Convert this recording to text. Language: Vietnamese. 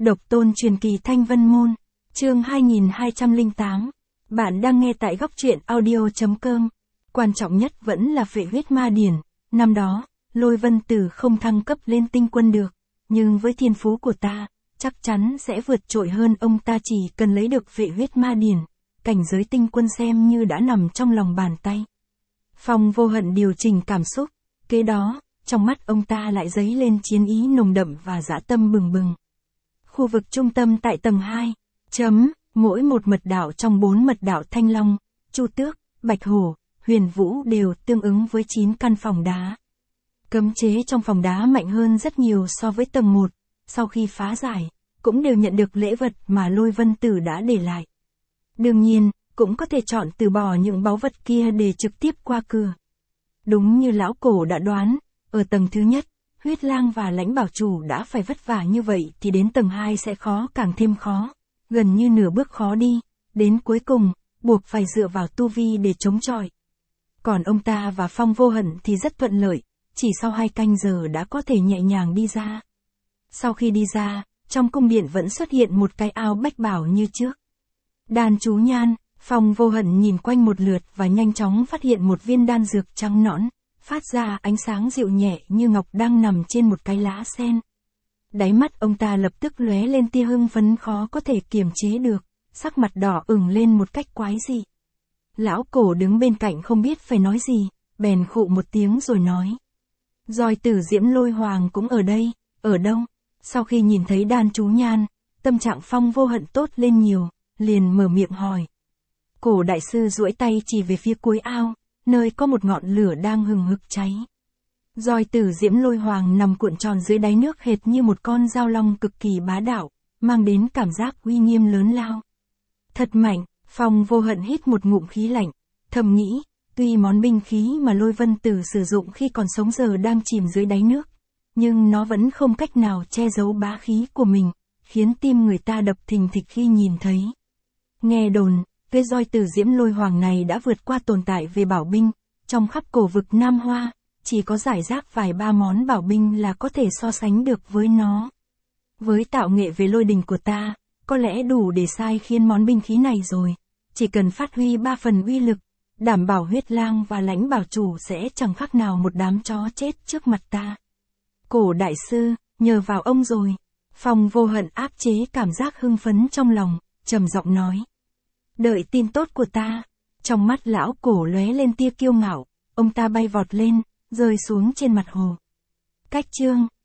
Độc tôn truyền kỳ Thanh Vân Môn, chương 2208. Bạn đang nghe tại góc truyện audio.com. Quan trọng nhất vẫn là Phệ huyết ma điển. Năm đó, Lôi Vân Tử không thăng cấp lên tinh quân được, nhưng với thiên phú của ta, chắc chắn sẽ vượt trội hơn ông ta. Chỉ cần lấy được Phệ huyết ma điển, cảnh giới tinh quân xem như đã nằm trong lòng bàn tay. Phong Vô Hận điều chỉnh cảm xúc, kế đó, trong mắt ông ta lại dấy lên chiến ý nồng đậm và dã tâm bừng bừng. Khu vực trung tâm tại tầng 2, mỗi một mật đạo trong 4 mật đạo Thanh Long, Chu Tước, Bạch Hổ, Huyền Vũ đều tương ứng với 9 căn phòng đá. Cấm chế trong phòng đá mạnh hơn rất nhiều so với tầng 1, sau khi phá giải, cũng đều nhận được lễ vật mà Lôi Vân Tử đã để lại. Đương nhiên, cũng có thể chọn từ bỏ những báu vật kia để trực tiếp qua cửa. Đúng như lão cổ đã đoán, ở tầng thứ nhất, Huyết Lang và Lãnh Bảo Chủ đã phải vất vả như vậy thì đến tầng 2 sẽ khó càng thêm khó, gần như nửa bước khó đi, đến cuối cùng, buộc phải dựa vào tu vi để chống chọi. Còn ông ta và Phong Vô Hận thì rất thuận lợi, chỉ sau 2 canh giờ đã có thể nhẹ nhàng đi ra. Sau khi đi ra, trong cung điện vẫn xuất hiện một cái ao bách bảo như trước. Đan chú nhan, Phong Vô Hận nhìn quanh một lượt và nhanh chóng phát hiện một viên đan dược trắng nõn, phát ra ánh sáng dịu nhẹ như ngọc đang nằm trên một cái lá sen. Đáy mắt ông ta lập tức lóe lên tia hưng phấn khó có thể kiềm chế được, sắc mặt đỏ ửng lên một cách quái dị. Lão cổ đứng bên cạnh không biết phải nói gì, bèn khụ một tiếng rồi nói. Roi Tử Diễm Lôi Hoàng cũng ở đây, ở đâu? Sau khi nhìn thấy đan chú nhan, tâm trạng Phong Vô Hận tốt lên nhiều, liền mở miệng hỏi. Cổ đại sư duỗi tay chỉ về phía cuối ao, nơi có một ngọn lửa đang hừng hực cháy. Roi Tử Diễm Lôi Hoàng nằm cuộn tròn dưới đáy nước hệt như một con dao long cực kỳ bá đạo, mang đến cảm giác uy nghiêm lớn lao. Thật mạnh, Phong Vô Hận hít một ngụm khí lạnh, thầm nghĩ, tuy món binh khí mà Lôi Vân Tử sử dụng khi còn sống giờ đang chìm dưới đáy nước, nhưng nó vẫn không cách nào che giấu bá khí của mình, khiến tim người ta đập thình thịch khi nhìn thấy. Nghe đồn, cái roi Tử Diễm Lôi Hoàng này đã vượt qua tồn tại về bảo binh, trong khắp cổ vực Nam Hoa, chỉ có giải rác vài ba món bảo binh là có thể so sánh được với nó. Với tạo nghệ về lôi đình của ta, có lẽ đủ để sai khiến món binh khí này rồi, chỉ cần phát huy 3 phần uy lực, đảm bảo Huyết Lang và Lãnh Bảo Chủ sẽ chẳng khác nào một đám chó chết trước mặt ta. Cổ đại sư, nhờ vào ông rồi. Phong Vô Hận áp chế cảm giác hưng phấn trong lòng, trầm giọng nói. Đợi tin tốt của ta. Trong mắt lão cổ lóe lên tia kiêu ngạo, ông ta bay vọt lên, rơi xuống trên mặt hồ. Cách chương